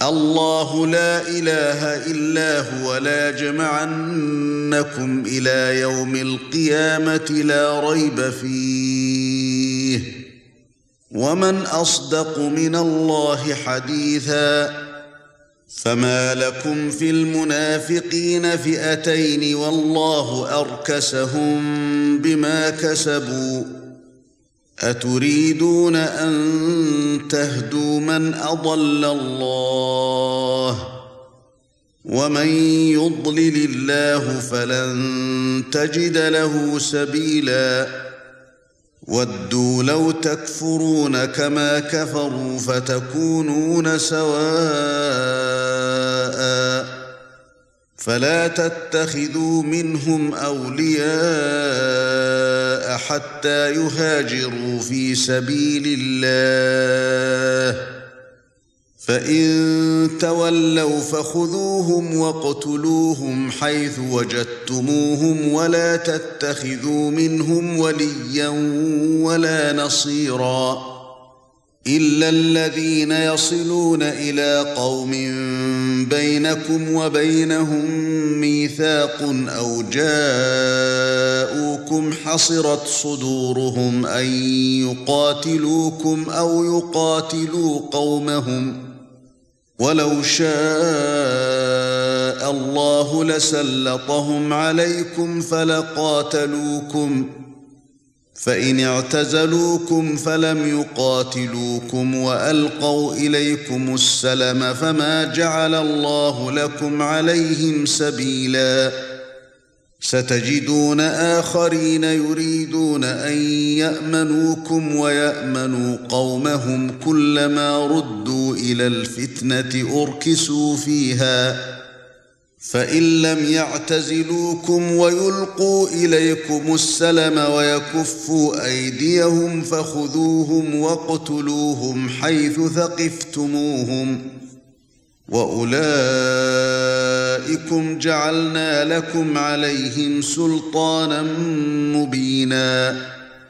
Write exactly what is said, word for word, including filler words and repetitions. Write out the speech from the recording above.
الله لا إله إلا هو ليجمعنكم إلى يوم القيامة لا ريب فيه ومن أصدق من الله حديثا فما لكم في المنافقين فئتين والله أركسهم بما كسبوا أتريدون أن تهدوا من أضل الله ومن يضلل الله فلن تجد له سبيلا ودوا لو تكفرون كما كفروا فتكونون سواء فلا تتخذوا منهم أولياء حتى يهاجروا في سبيل الله فإن تولوا فخذوهم واقتلوهم حيث وجدتموهم ولا تتخذوا منهم وليا ولا نصيرا إلا الذين يصلون إلى قوم بينكم وبينهم ميثاق أو جاءوكم حصرت صدورهم أن يقاتلوكم أو يقاتلوا قومهم ولو شاء الله لسلطهم عليكم فلقاتلوكم فإن اعتزلوكم فلم يقاتلوكم وألقوا إليكم السلم فما جعل الله لكم عليهم سبيلا ستجدون آخرين يريدون أن يأمنوكم ويأمنوا قومهم كلما ردوا إلى الفتنة أركسوا فيها فإن لم يعتزلوكم ويلقوا إليكم السلم ويكفوا أيديهم فخذوهم واقتلوهم حيث ثقفتموهم وأولئكم جعلنا لكم عليهم سلطانا مبينا